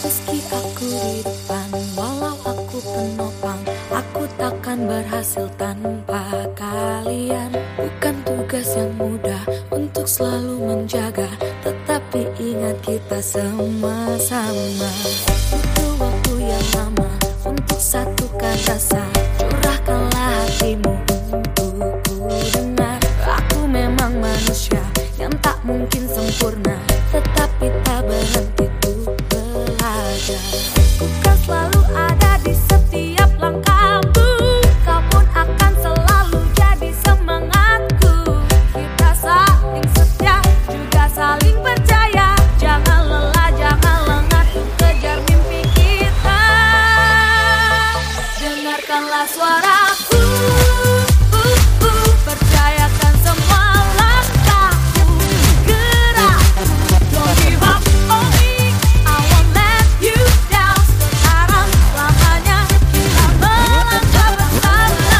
Meski aku di depan, walau aku penopang, aku takkan berhasil tanpa kalian. Bukan tugas yang mudah untuk selalu menjaga, tetapi ingat kita sama-sama. Butuh waktu yang lama untuk satukan rasa, curahkanlah hatimu untuk ku dengar. Aku memang manusia yang tak mungkin sempurna, tetapi tak berhenti untuk belajar. Ku kan selalu ada di setiap langkahmu, kau pun akan selalu jadi semangatku. Kita saling setia, juga saling percaya. Jangan lelah, jangan lengah untuk kejar mimpi kita. Dengarkanlah suaraku, percayakan semua langkahku. Gerak, don't give up on me, I won't let you down. Sekarang selamanya kita melangkah bersama.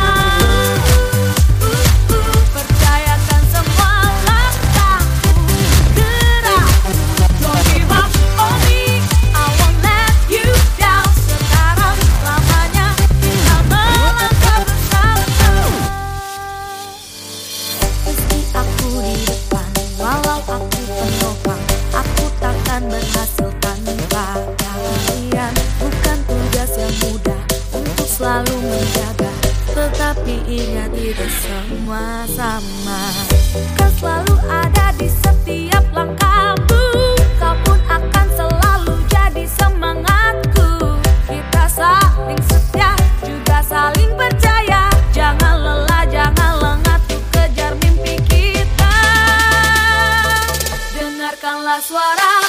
Percayakan semua langkahku. Gerak, don't give up on me, I won't let you down. Sekarang selamanya kita melangkah bersama. Meski aku di depan, walau aku penopang, aku takkan berhasil tanpa kalian. Bukan tugas yang mudah untuk selalu menjaga, tetapi ingat kita semua sama. Kau selalu ada di setiap langkahmu, kau pun akan selalu jadi semangatku. Kita saling setia, juga saling percaya. Jangan lelah, jangan lengah untuk kejar mimpi kita. Dengarkanlah suara